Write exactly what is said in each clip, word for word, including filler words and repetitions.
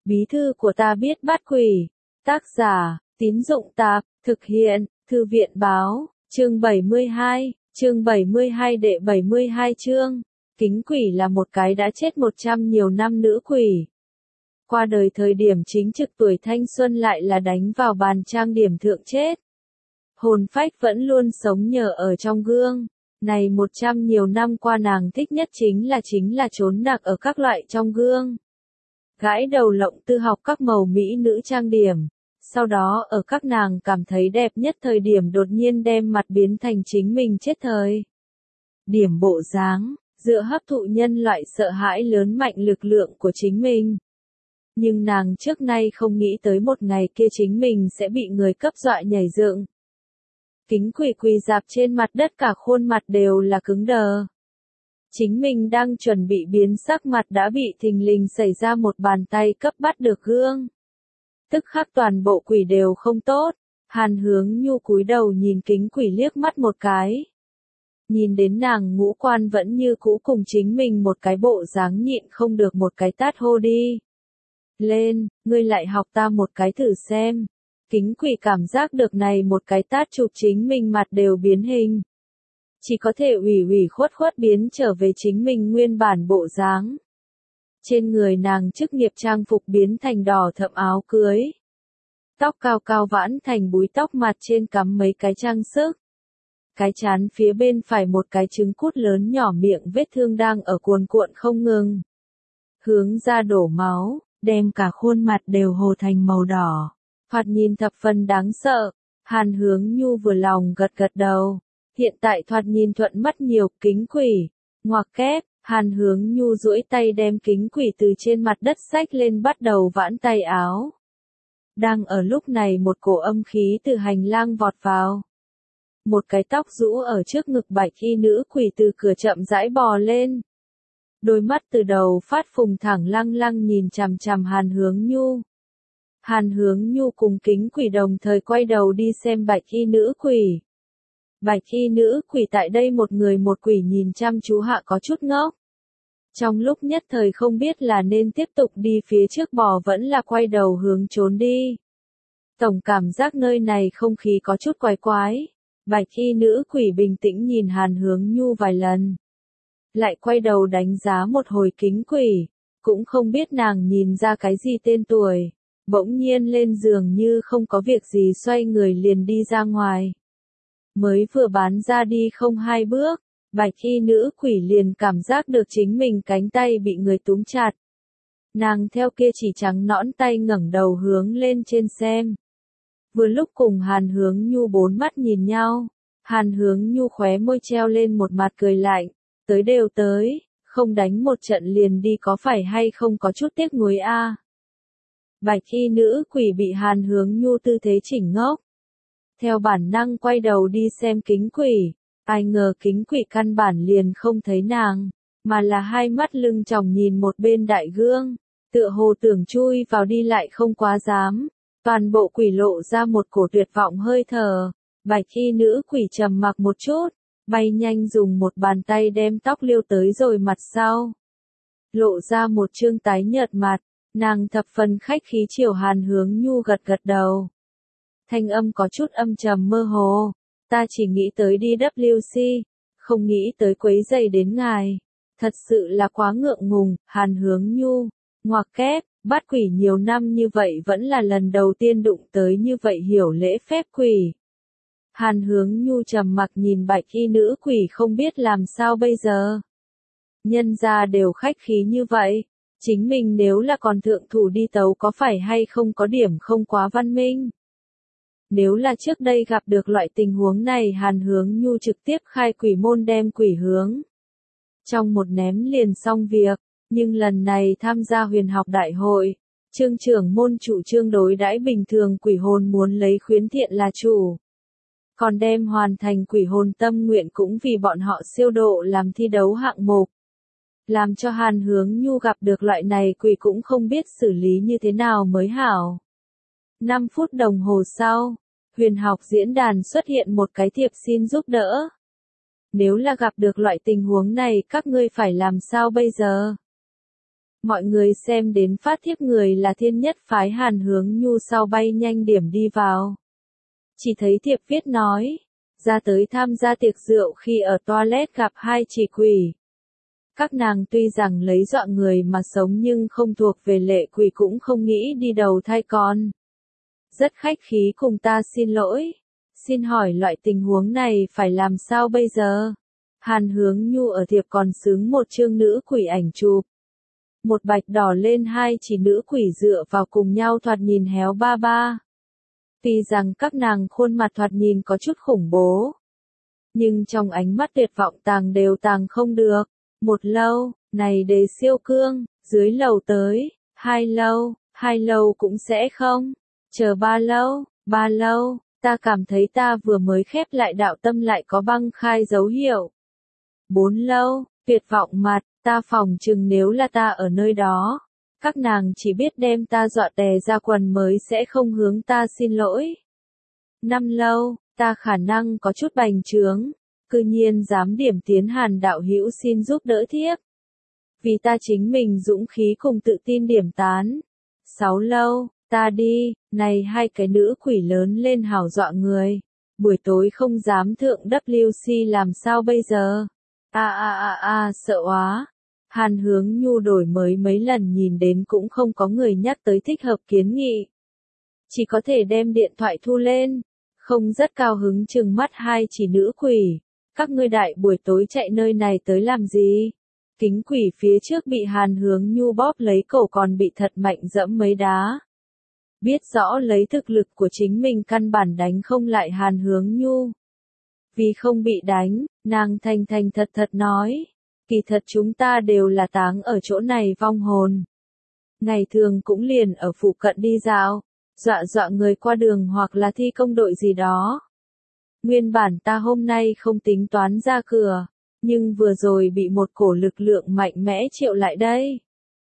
Bí thư của ta biết bắt quỷ. Tác giả, Tín Dụng Tạp, thực hiện, Thư viện Báo, chương bảy mươi hai, chương bảy mươi hai đệ bảy mươi hai chương. Kính quỷ là một cái đã chết một trăm nhiều năm nữ quỷ. Qua đời thời điểm chính trực tuổi thanh xuân lại là đánh vào bàn trang điểm thượng chết. Hồn phách vẫn luôn sống nhờ ở trong gương. Này một trăm nhiều năm qua nàng thích nhất chính là chính là trốn nặc ở các loại trong gương. Gãi đầu lộng tư học các màu mỹ nữ trang điểm. Sau đó ở các nàng cảm thấy đẹp nhất thời điểm đột nhiên đem mặt biến thành chính mình chết thời. Điểm bộ dáng, dựa hấp thụ nhân loại sợ hãi lớn mạnh lực lượng của chính mình. Nhưng nàng trước nay không nghĩ tới một ngày kia chính mình sẽ bị người cấp dọa nhảy dựng. Kính quỷ quỳ dạp trên mặt đất cả khuôn mặt đều là cứng đờ. Chính mình đang chuẩn bị biến sắc mặt đã bị thình lình xảy ra một bàn tay cấp bắt được gương. Tức khắc toàn bộ quỷ đều không tốt. Hàn Hướng Nhu cúi đầu nhìn kính quỷ liếc mắt một cái. Nhìn đến nàng ngũ quan vẫn như cũ cùng chính mình một cái bộ dáng nhịn không được một cái tát hô đi. Lên, ngươi lại học ta một cái thử xem. Kính quỷ cảm giác được này một cái tát chụp chính mình mặt đều biến hình. Chỉ có thể ủy ủy khuất khuất biến trở về chính mình nguyên bản bộ dáng. Trên người nàng chức nghiệp trang phục biến thành đỏ thẫm áo cưới. Tóc cao cao vãn thành búi tóc mặt trên cắm mấy cái trang sức. Cái chán phía bên phải một cái trứng cút lớn nhỏ miệng vết thương đang ở cuồn cuộn không ngừng. Hướng ra đổ máu, đem cả khuôn mặt đều hồ thành màu đỏ. Thoạt nhìn thập phần đáng sợ. Hàn Hướng Nhu vừa lòng gật gật đầu. Hiện tại thoạt nhìn thuận mắt nhiều. Kính quỷ, ngoặc kép. Hàn Hướng Nhu duỗi tay đem kính quỷ từ trên mặt đất xách lên bắt đầu vãn tay áo. Đang ở lúc này một cổ âm khí từ hành lang vọt vào. Một cái tóc rũ ở trước ngực bạch y nữ quỷ từ cửa chậm rãi bò lên. Đôi mắt từ đầu phát phùng thẳng lăng lăng nhìn chằm chằm Hàn Hướng Nhu. Hàn Hướng Nhu cùng kính quỷ đồng thời quay đầu đi xem bạch y nữ quỷ. Bạch y nữ quỷ tại đây một người một quỷ nhìn chăm chú hạ có chút ngốc. Trong lúc nhất thời không biết là nên tiếp tục đi phía trước bò vẫn là quay đầu hướng trốn đi. Tổng cảm giác nơi này không khí có chút quái quái. Bạch y nữ quỷ bình tĩnh nhìn Hàn Hướng Nhu vài lần. Lại quay đầu đánh giá một hồi kính quỷ. Cũng không biết nàng nhìn ra cái gì tên tuổi. Bỗng nhiên lên giường như không có việc gì xoay người liền đi ra ngoài. Mới vừa bán ra đi không hai bước, bạch y nữ quỷ liền cảm giác được chính mình cánh tay bị người túm chặt. Nàng theo kia chỉ trắng nõn tay ngẩng đầu hướng lên trên xem. Vừa lúc cùng Hàn Hướng Nhu bốn mắt nhìn nhau, Hàn Hướng Nhu khóe môi treo lên một mặt cười lạnh, tới đều tới, không đánh một trận liền đi có phải hay không có chút tiếc nuối a. Bạch y nữ quỷ bị Hàn Hướng Nhu tư thế chỉnh ngốc. Theo bản năng quay đầu đi xem kính quỷ, ai ngờ kính quỷ căn bản liền không thấy nàng, mà là hai mắt lưng tròng nhìn một bên đại gương, tựa hồ tưởng chui vào đi lại không quá dám, toàn bộ quỷ lộ ra một cổ tuyệt vọng hơi thở, bạch y nữ quỷ trầm mặc một chút, bay nhanh dùng một bàn tay đem tóc liêu tới rồi mặt sau. Lộ ra một trương tái nhợt mặt, nàng thập phần khách khí chiều Hàn Hướng Nhu gật gật đầu. Thanh âm có chút âm trầm mơ hồ, ta chỉ nghĩ tới đi vê kép xê, không nghĩ tới quấy rầy đến ngài. Thật sự là quá ngượng ngùng, Hàn Hướng Nhu, ngoặc kép, bắt quỷ nhiều năm như vậy vẫn là lần đầu tiên đụng tới như vậy hiểu lễ phép quỷ. Hàn Hướng Nhu trầm mặc nhìn bạch y nữ quỷ không biết làm sao bây giờ. Nhân gia đều khách khí như vậy, chính mình nếu là còn thượng thủ đi tấu có phải hay không có điểm không quá văn minh. Nếu là trước đây gặp được loại tình huống này Hàn Hướng Nhu trực tiếp khai quỷ môn đem quỷ hướng. Trong một ném liền xong việc, nhưng lần này tham gia huyền học đại hội, chương trưởng môn chủ trương đối đãi bình thường quỷ hồn muốn lấy khuyến thiện là chủ. Còn đem hoàn thành quỷ hồn tâm nguyện cũng vì bọn họ siêu độ làm thi đấu hạng mục. Làm cho Hàn Hướng Nhu gặp được loại này quỷ cũng không biết xử lý như thế nào mới hảo. năm phút đồng hồ sau, huyền học diễn đàn xuất hiện một cái thiệp xin giúp đỡ. Nếu là gặp được loại tình huống này các ngươi phải làm sao bây giờ? Mọi người xem đến phát thiếp người là thiên nhất phái Hàn Hướng Nhu sau bay nhanh điểm đi vào. Chỉ thấy thiệp viết nói, ra tới tham gia tiệc rượu khi ở toilet gặp hai chỉ quỷ. Các nàng tuy rằng lấy dọa người mà sống nhưng không thuộc về lệ quỷ cũng không nghĩ đi đầu thai con. Rất khách khí cùng ta xin lỗi. Xin hỏi loại tình huống này phải làm sao bây giờ? Hàn Hướng Nhu ở thiệp còn xứng một chương nữ quỷ ảnh chụp. Một bạch đỏ lên hai chỉ nữ quỷ dựa vào cùng nhau thoạt nhìn héo ba ba. Tuy rằng các nàng khuôn mặt thoạt nhìn có chút khủng bố. Nhưng trong ánh mắt tuyệt vọng tàng đều tàng không được. Một lâu, này đề siêu cương, dưới lầu tới, hai lâu, hai lâu cũng sẽ không. Chờ ba lâu, ba lâu, ta cảm thấy ta vừa mới khép lại đạo tâm lại có băng khai dấu hiệu. Bốn lâu, tuyệt vọng mặt, ta phòng chừng nếu là ta ở nơi đó. Các nàng chỉ biết đem ta dọa tè ra quần mới sẽ không hướng ta xin lỗi. Năm lâu, ta khả năng có chút bành trướng. Cư nhiên dám điểm tiến Hàn đạo hữu xin giúp đỡ thiếp. Vì ta chính mình dũng khí cùng tự tin điểm tán. Sáu lâu, ta đi, này hai cái nữ quỷ lớn lên hảo dọa người. Buổi tối không dám thượng W C làm sao bây giờ? A a a a sợ quá. Hàn Hướng Nhu đổi mới mấy lần nhìn đến cũng không có người nhắc tới thích hợp kiến nghị. Chỉ có thể đem điện thoại thu lên. Không rất cao hứng chừng mắt hai chỉ nữ quỷ. Các ngươi đại buổi tối chạy nơi này tới làm gì? Kính quỷ phía trước bị Hàn Hướng Nhu bóp lấy cổ còn bị thật mạnh dẫm mấy đá. Biết rõ lấy thực lực của chính mình căn bản đánh không lại Hàn Hướng Nhu. Vì không bị đánh, nàng thành thành thật thật nói. Kỳ thật chúng ta đều là táng ở chỗ này vong hồn. Ngày thường cũng liền ở phụ cận đi dạo, dọa dọa người qua đường hoặc là thi công đội gì đó. Nguyên bản ta hôm nay không tính toán ra cửa, nhưng vừa rồi bị một cổ lực lượng mạnh mẽ triệu lại đây.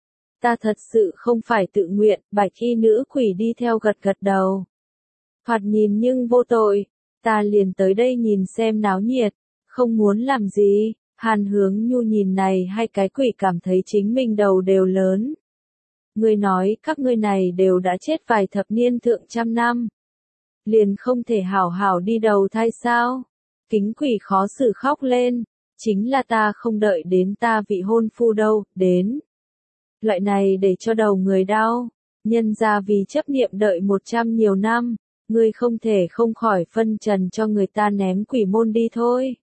Ta thật sự không phải tự nguyện, bạch y nữ quỷ đi theo gật gật đầu. Thoạt nhìn nhưng vô tội, ta liền tới đây nhìn xem náo nhiệt, không muốn làm gì. Hàn Hướng Nhu nhìn này hai cái quỷ cảm thấy chính mình đầu đều lớn. Ngươi nói các ngươi này đều đã chết vài thập niên thượng trăm năm. Liền không thể hảo hảo đi đầu thai sao? Kính quỷ khó xử khóc lên. Chính là ta không đợi đến ta vị hôn phu đâu, đến. Loại này để cho đầu người đau. Nhân ra vì chấp niệm đợi một trăm nhiều năm. Ngươi không thể không khỏi phân trần cho người ta ném quỷ môn đi thôi.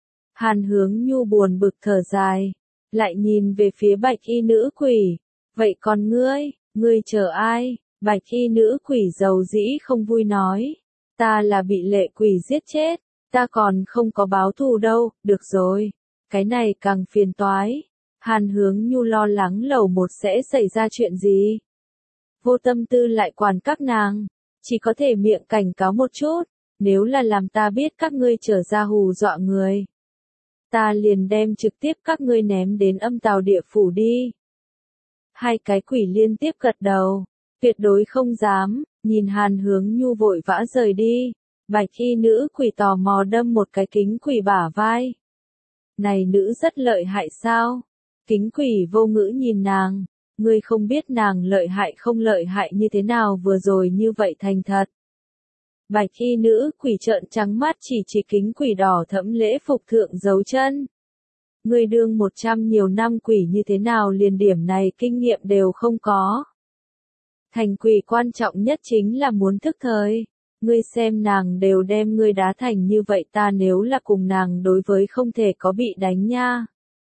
Hàn Hướng Nhu buồn bực thở dài. Lại nhìn về phía bạch y nữ quỷ. Vậy còn ngươi, ngươi chờ ai? Bạch y nữ quỷ dầu dĩ không vui nói. Ta là bị lệ quỷ giết chết. Ta còn không có báo thù đâu, được rồi. Cái này càng phiền toái. Hàn Hướng Nhu lo lắng lầu một sẽ xảy ra chuyện gì. Vô tâm tư lại quản các nàng. Chỉ có thể miệng cảnh cáo một chút. Nếu là làm ta biết các ngươi trở ra hù dọa người. Ta liền đem trực tiếp các ngươi ném đến âm tào địa phủ đi. Hai cái quỷ liên tiếp gật đầu. Tuyệt đối không dám. Nhìn Hàn Hướng Nhu vội vã rời đi. Bạch y nữ quỷ tò mò đâm một cái kính quỷ bả vai. Này nữ rất lợi hại sao? Kính quỷ vô ngữ nhìn nàng. Ngươi không biết nàng lợi hại không lợi hại như thế nào vừa rồi như vậy thành thật. Bạch y nữ quỷ trợn trắng mắt chỉ chỉ kính quỷ đỏ thẫm lễ phục thượng dấu chân. Ngươi đương một trăm nhiều năm quỷ như thế nào liền điểm này kinh nghiệm đều không có. Thành quỷ quan trọng nhất chính là muốn thức thời. Ngươi xem nàng đều đem ngươi đá thành như vậy ta nếu là cùng nàng đối với không thể có bị đánh nha.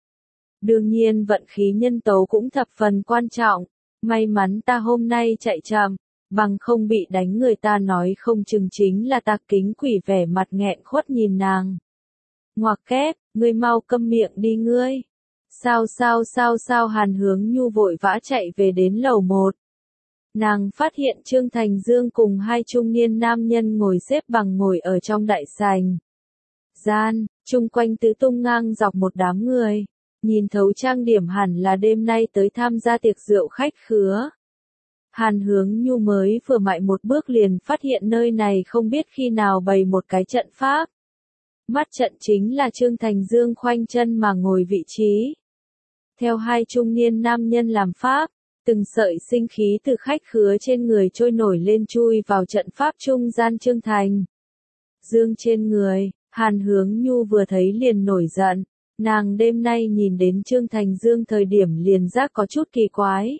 Đương nhiên vận khí nhân tố cũng thập phần quan trọng. May mắn ta hôm nay chạy chậm. Bằng không bị đánh người ta nói không chừng chính là ta. Kính quỷ vẻ mặt nghẹn khuất nhìn nàng. Ngoặc kép, ngươi mau câm miệng đi ngươi. Sao sao sao sao Hàn Hướng Nhu vội vã chạy về đến lầu một. Nàng phát hiện Trương Thành Dương cùng hai trung niên nam nhân ngồi xếp bằng ngồi ở trong đại sảnh. Gian, chung quanh tứ tung ngang dọc một đám người. Nhìn thấu trang điểm hẳn là đêm nay tới tham gia tiệc rượu khách khứa. Hàn Hướng Nhu mới vừa mại một bước liền phát hiện nơi này không biết khi nào bày một cái trận pháp. Mắt trận chính là Trương Thành Dương khoanh chân mà ngồi vị trí. Theo hai trung niên nam nhân làm pháp, từng sợi sinh khí từ khách khứa trên người trôi nổi lên chui vào trận pháp trung gian Trương Thành Dương trên người. Hàn Hướng Nhu vừa thấy liền nổi giận, nàng đêm nay nhìn đến Trương Thành Dương thời điểm liền giác có chút kỳ quái.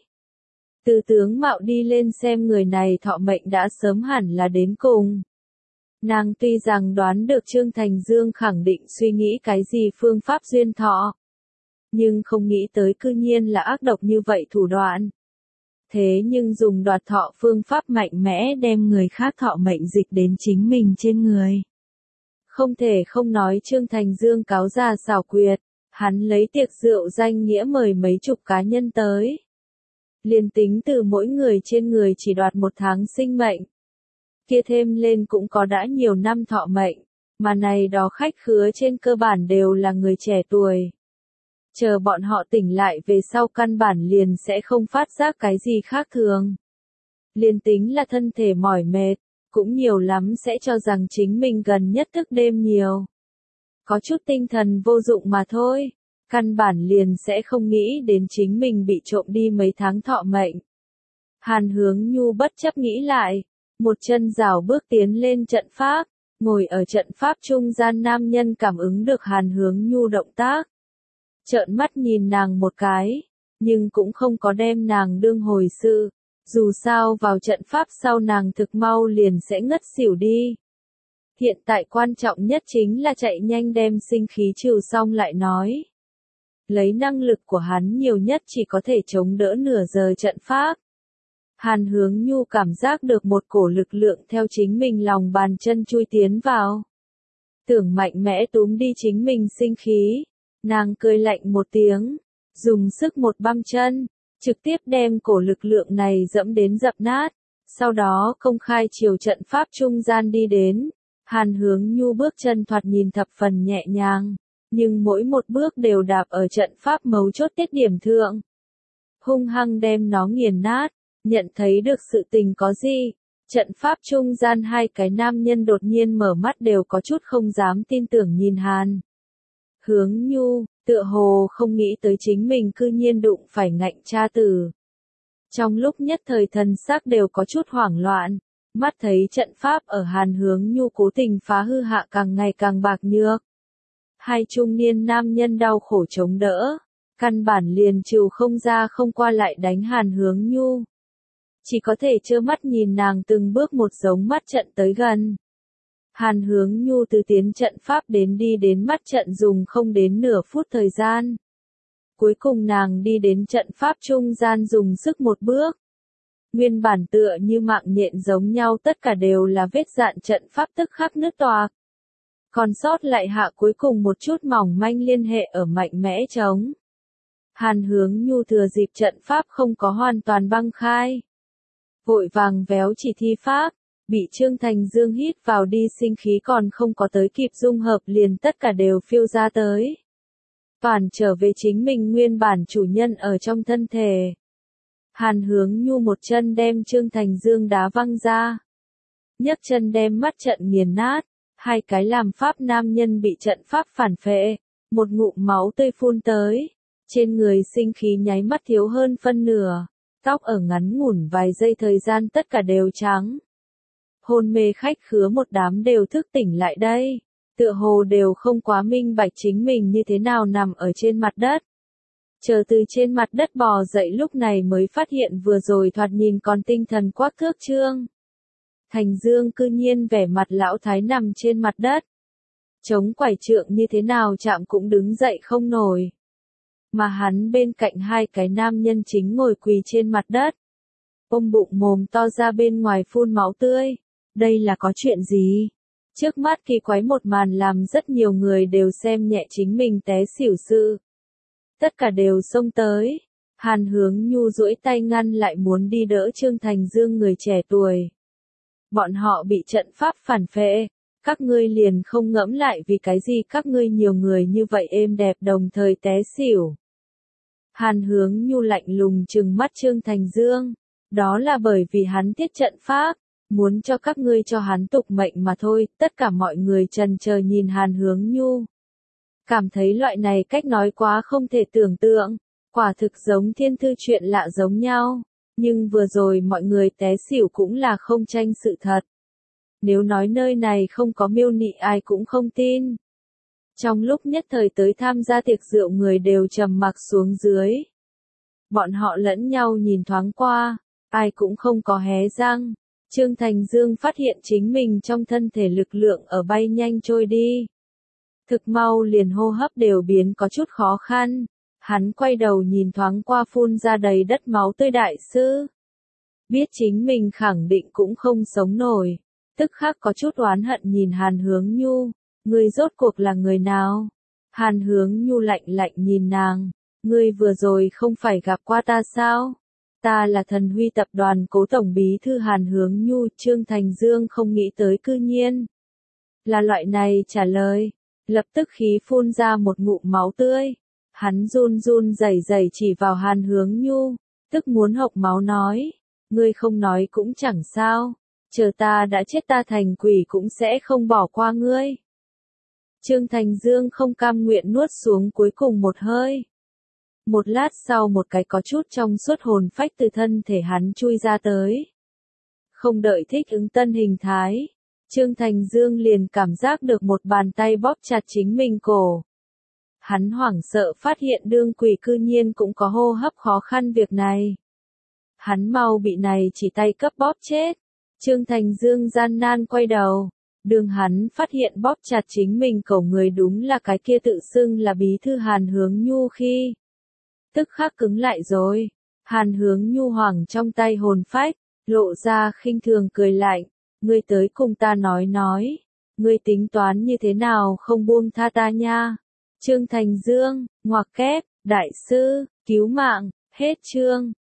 Từ tướng mạo đi lên xem người này thọ mệnh đã sớm hẳn là đến cùng. Nàng tuy rằng đoán được Trương Thành Dương khẳng định suy nghĩ cái gì phương pháp duyên thọ, nhưng không nghĩ tới cư nhiên là ác độc như vậy thủ đoạn. Thế nhưng dùng đoạt thọ phương pháp mạnh mẽ đem người khác thọ mệnh dịch đến chính mình trên người. Không thể không nói Trương Thành Dương cáo ra xảo quyệt, hắn lấy tiệc rượu danh nghĩa mời mấy chục cá nhân tới. Liền tính từ mỗi người trên người chỉ đoạt một tháng sinh mệnh. Kia thêm lên cũng có đã nhiều năm thọ mệnh, mà này đó khách khứa trên cơ bản đều là người trẻ tuổi. Chờ bọn họ tỉnh lại về sau căn bản liền sẽ không phát giác cái gì khác thường. Liền tính là thân thể mỏi mệt, cũng nhiều lắm sẽ cho rằng chính mình gần nhất thức đêm nhiều. Có chút tinh thần vô dụng mà thôi, căn bản liền sẽ không nghĩ đến chính mình bị trộm đi mấy tháng thọ mệnh. Hàn Hướng Nhu bất chấp nghĩ lại, một chân rảo bước tiến lên trận pháp, ngồi ở trận pháp trung gian nam nhân cảm ứng được Hàn Hướng Nhu động tác. Trợn mắt nhìn nàng một cái, nhưng cũng không có đem nàng đương hồi sự, dù sao vào trận pháp sau nàng thực mau liền sẽ ngất xỉu đi. Hiện tại quan trọng nhất chính là chạy nhanh đem sinh khí trừ xong lại nói. Lấy năng lực của hắn nhiều nhất chỉ có thể chống đỡ nửa giờ trận pháp. Hàn Hướng Nhu cảm giác được một cổ lực lượng theo chính mình lòng bàn chân chui tiến vào. Tưởng mạnh mẽ túm đi chính mình sinh khí. Nàng cười lạnh một tiếng, dùng sức một băm chân, trực tiếp đem cổ lực lượng này dẫm đến dập nát, sau đó công khai chiều trận pháp trung gian đi đến. Hàn Hướng Nhu bước chân thoạt nhìn thập phần nhẹ nhàng, nhưng mỗi một bước đều đạp ở trận pháp mấu chốt tiết điểm thượng. Hung hăng đem nó nghiền nát, nhận thấy được sự tình có gì. Trận pháp trung gian hai cái nam nhân đột nhiên mở mắt đều có chút không dám tin tưởng nhìn Hàn Hướng Nhu, tựa hồ không nghĩ tới chính mình cư nhiên đụng phải ngạnh cha tử. Trong lúc nhất thời thần sắc đều có chút hoảng loạn, mắt thấy trận pháp ở Hàn Hướng Nhu cố tình phá hư hạ càng ngày càng bạc nhược. Hai trung niên nam nhân đau khổ chống đỡ, căn bản liền trừ không ra không qua lại đánh Hàn Hướng Nhu. Chỉ có thể trơ mắt nhìn nàng từng bước một giống mắt trận tới gần. Hàn Hướng Nhu từ tiến trận pháp đến đi đến mắt trận dùng không đến nửa phút thời gian. Cuối cùng nàng đi đến trận pháp trung gian dùng sức một bước. Nguyên bản tựa như mạng nhện giống nhau tất cả đều là vết dạn trận pháp tức khắc nứt toạc. Còn sót lại hạ cuối cùng một chút mỏng manh liên hệ ở mạnh mẽ chống. Hàn Hướng Nhu thừa dịp trận pháp không có hoàn toàn băng khai. Vội vàng véo chỉ thi pháp. Bị Trương Thành Dương hít vào đi sinh khí còn không có tới kịp dung hợp liền tất cả đều phiêu ra tới. Toàn trở về chính mình nguyên bản chủ nhân ở trong thân thể. Hàn Hướng Nhu một chân đem Trương Thành Dương đá văng ra. Nhấc chân đem mắt trận nghiền nát. Hai cái làm pháp nam nhân bị trận pháp phản phệ. Một ngụm máu tươi phun tới. Trên người sinh khí nháy mắt thiếu hơn phân nửa. Tóc ở ngắn ngủn vài giây thời gian tất cả đều trắng. Hôn mê khách khứa một đám đều thức tỉnh lại đây, tựa hồ đều không quá minh bạch chính mình như thế nào nằm ở trên mặt đất. Chờ từ trên mặt đất bò dậy lúc này mới phát hiện vừa rồi thoạt nhìn còn tinh thần quắc thước Trương Thành Dương cư nhiên vẻ mặt lão thái nằm trên mặt đất. Chống quải trượng như thế nào chạm cũng đứng dậy không nổi. Mà hắn bên cạnh hai cái nam nhân chính ngồi quỳ trên mặt đất. Ôm bụng mồm to ra bên ngoài phun máu tươi. Đây là có chuyện gì? Trước mắt kỳ quái một màn làm rất nhiều người đều xem nhẹ chính mình té xỉu sự. Tất cả đều xông tới. Hàn Hướng Nhu duỗi tay ngăn lại muốn đi đỡ Trương Thành Dương người trẻ tuổi. Bọn họ bị trận pháp phản phệ. Các ngươi liền không ngẫm lại vì cái gì các ngươi nhiều người như vậy êm đẹp đồng thời té xỉu. Hàn Hướng Nhu lạnh lùng trừng mắt Trương Thành Dương. Đó là bởi vì hắn thiết trận pháp. Muốn cho các ngươi cho hắn tục mệnh mà thôi, tất cả mọi người trần chờ nhìn Hàn Hướng Nhu. Cảm thấy loại này cách nói quá không thể tưởng tượng, Quả thực giống thiên thư chuyện lạ giống nhau. Nhưng vừa rồi mọi người té xỉu cũng là không tranh sự thật. Nếu nói nơi này không có miêu nị ai cũng không tin. Trong lúc nhất thời tới tham gia tiệc rượu người đều trầm mặc xuống dưới. Bọn họ lẫn nhau nhìn thoáng qua, ai cũng không có hé răng. Trương Thành Dương phát hiện chính mình trong thân thể lực lượng ở bay nhanh trôi đi. Thực mau liền hô hấp đều biến có chút khó khăn. Hắn quay đầu nhìn thoáng qua phun ra đầy đất máu tươi đại sư. Biết chính mình khẳng định cũng không sống nổi. Tức khắc có chút oán hận nhìn Hàn Hướng Nhu. Ngươi rốt cuộc là người nào? Hàn Hướng Nhu lạnh lạnh nhìn nàng. Ngươi vừa rồi không phải gặp qua ta sao? Ta là Thần Huy tập đoàn cố tổng bí thư Hàn Hướng Nhu. Trương Thành Dương không nghĩ tới cư nhiên. Là loại này trả lời. Lập tức khí phun ra một ngụm máu tươi. Hắn run run rẩy rẩy chỉ vào Hàn Hướng Nhu. Tức muốn hộc máu nói. Ngươi không nói cũng chẳng sao. Chờ ta đã chết ta thành quỷ cũng sẽ không bỏ qua ngươi. Trương Thành Dương không cam nguyện nuốt xuống cuối cùng một hơi. Một lát sau một cái có chút trong suốt hồn phách từ thân thể hắn chui ra tới. Không đợi thích ứng tân hình thái. Trương Thành Dương liền cảm giác được một bàn tay bóp chặt chính mình cổ. Hắn hoảng sợ phát hiện đương quỷ cư nhiên cũng có hô hấp khó khăn việc này. Hắn mau bị này chỉ tay cấp bóp chết. Trương Thành Dương gian nan quay đầu. Đường hắn phát hiện bóp chặt chính mình cổ người đúng là cái kia tự xưng là bí thư Hàn Hướng Nhu khi. Tức khắc cứng lại rồi. Hàn Hướng Nhu hoảng trong tay hồn phách, lộ ra khinh thường cười lạnh. Ngươi tới cùng ta nói nói. Ngươi tính toán như thế nào không buông tha ta nha. Trương Thành Dương, ngoặc kép, đại sư, cứu mạng, hết chương.